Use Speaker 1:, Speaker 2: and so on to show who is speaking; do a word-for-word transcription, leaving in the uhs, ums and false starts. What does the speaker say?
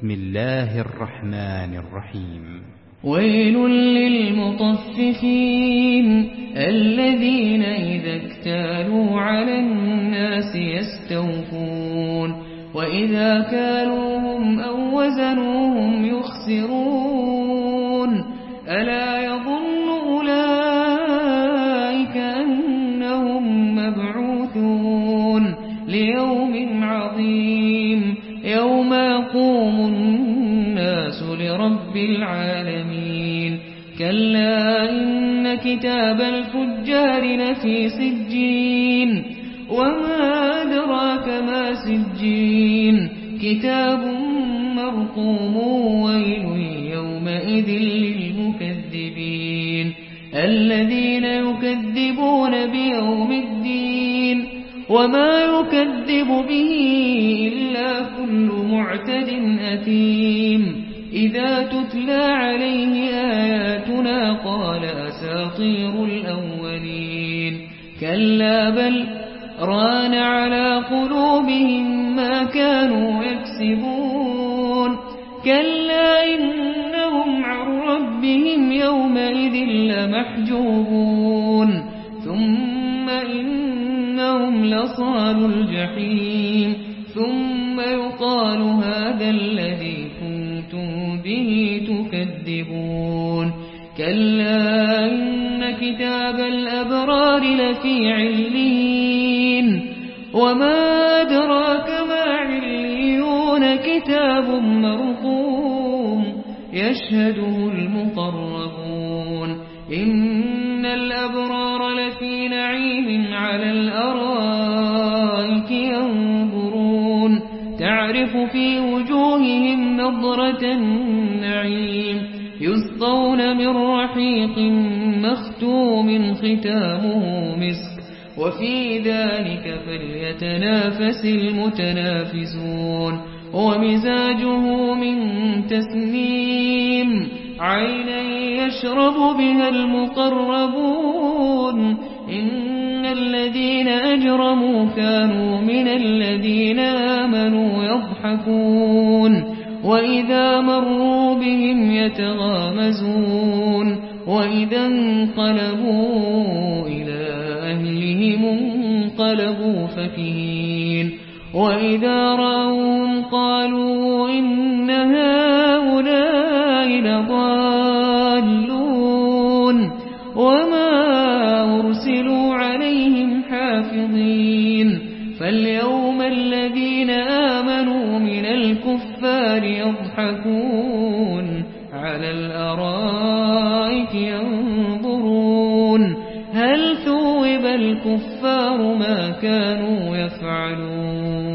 Speaker 1: بسم الله الرحمن الرحيم
Speaker 2: ويل للمطففين الذين إذا اكتالوا على الناس يستوفون وإذا كالوهم أو وزنوهم يخسرون ألا يظن أولئك أنهم مبعوثون ليوم عظيم يوم يقوم الناس لرب العالمين كلا إن كتاب الفجار لفي سجين وما أدراك ما سجين كتاب مرقوم ويل يومئذ للمكذبين الذين يكذبون بيوم الدين وما يكذب به إلا كل معتد أثيم إذا تتلى عليه آياتنا قال أساطير الأولين كلا بل ران على قلوبهم ما كانوا يكسبون كلا إنهم عن ربهم يومئذ لمحجوبون ثم إنهم لصال الجحيم ثم يقال هذا الذي كنتم به تكذبون كلا إن كتاب الأبرار لفي عليين وما أدراك ما عليون كتاب مرقوم يشهده المقربون إن الأبرار لفي نعيم على الأرائك ينظرون تعرف في وجوههم نضرة النعيم يسقون من رحيق مختوم ختامه مسك وفي ذلك فليتنافس المتنافسون ومزاجه من تسنيم عينا يشرب بها المقربون إن الذين أجرموا كانوا من الذين آمنوا يضحكون وإذا مروا بهم يتغامزون وإذا انقلبوا إلى أهلهم انقلبوا فكهين وإذا رأوهم قالوا إن هؤلاء لضالون وما أرسلوا عليهم حافظين فاليوم الذين آمنوا من الكفار يضحكون على الأرائك ينظرون هل ثوب الكفار ما كانوا يفعلون